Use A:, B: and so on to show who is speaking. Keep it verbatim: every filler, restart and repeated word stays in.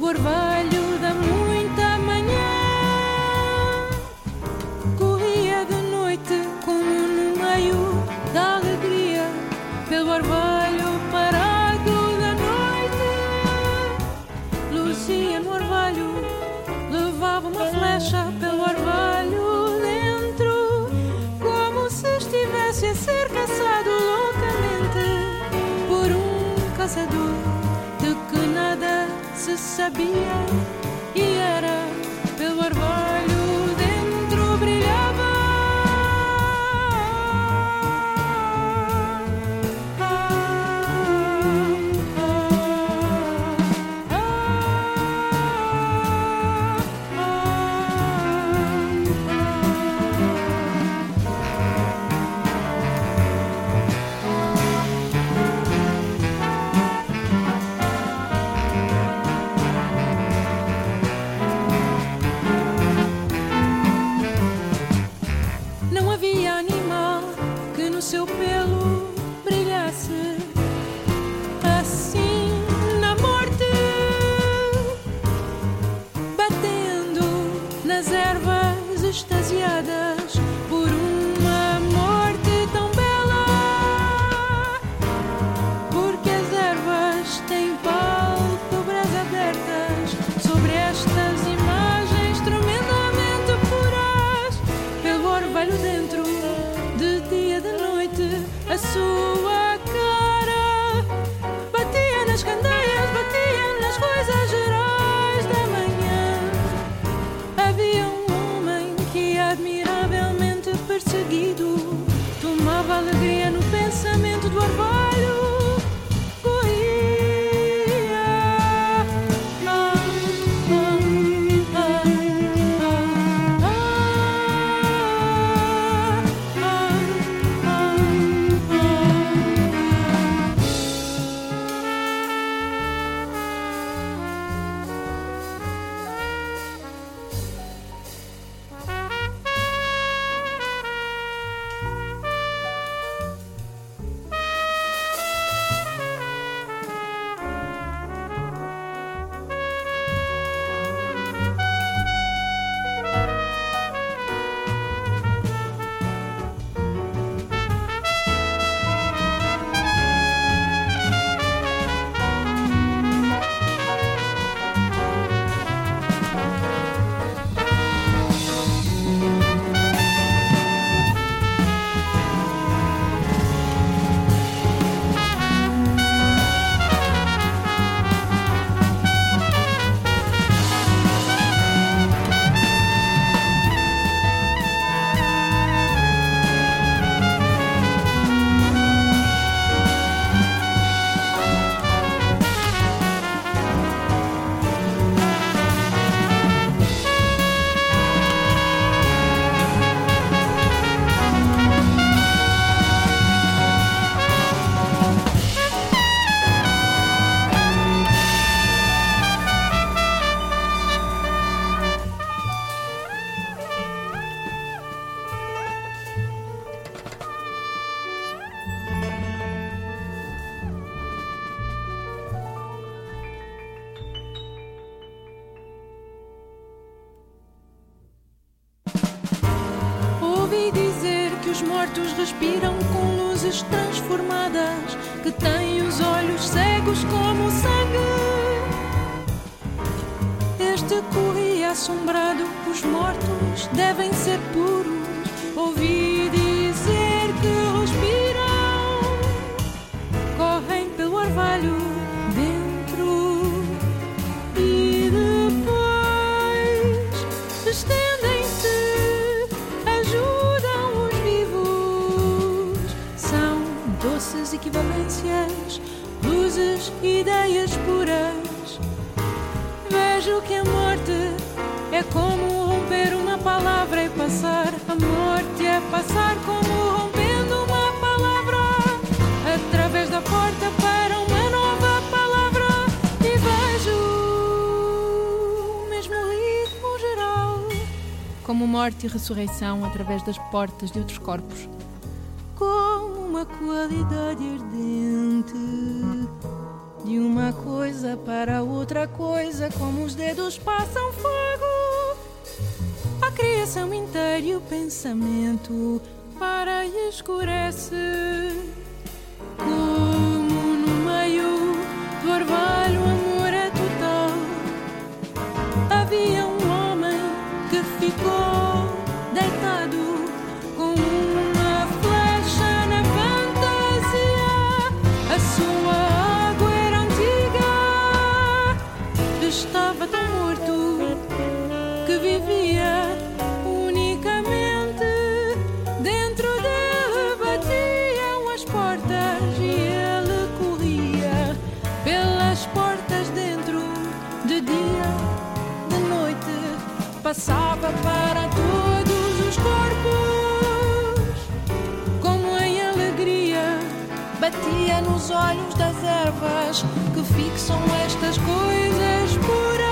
A: pelo orvalho da muita manhã. Corria de noite como no meio da alegria, pelo orvalho parado da noite. Lucia no orvalho levava uma flecha pelo orvalho dentro, como se estivesse a ser caçado loucamente por um caçador de que nada se sabia, e era pelo orvalho dentro brilhava. Seu pelo brilhasse assim na morte, batendo nas ervas extasiadas por uma morte tão bela, porque as ervas têm pálpebras abertas sobre estas imagens tremendamente puras, pelo orvalho dentro, de dia, de noite. A sua cara batia nas candeias, batia nas coisas gerais da manhã. Havia um homem que, admiravelmente perseguido, tomava alegria no pensamento do orvalho. Os mortos respiram com luzes transformadas, que têm os olhos cegos como sangue. Este corria assombrado, os mortos devem ser puros. Ouvi dizer que respiram, correm pelo orvalho dentro e depois estendem-se. Doces equivalências, luzes, ideias puras. Vejo que a morte é como romper uma palavra e passar. A morte é passar como rompendo uma palavra através da porta para uma nova palavra. E vejo o mesmo ritmo geral, como morte e ressurreição através das portas de outros corpos, como uma qualidade ardente de uma coisa para outra coisa, como os dedos passam fogo. A criação inteira e o pensamento para e escurece. Como no meio do orvalho o amor é total. Havia um homem que ficou deitado com uma flecha na fantasia. A sua água era antiga, estava tão morto que vivia unicamente dentro dele. Batiam as portas e ele corria pelas portas dentro. De dia, de noite, passava para todos os corpos. Como em alegria, batia nos olhos das ervas que fixam estas coisas por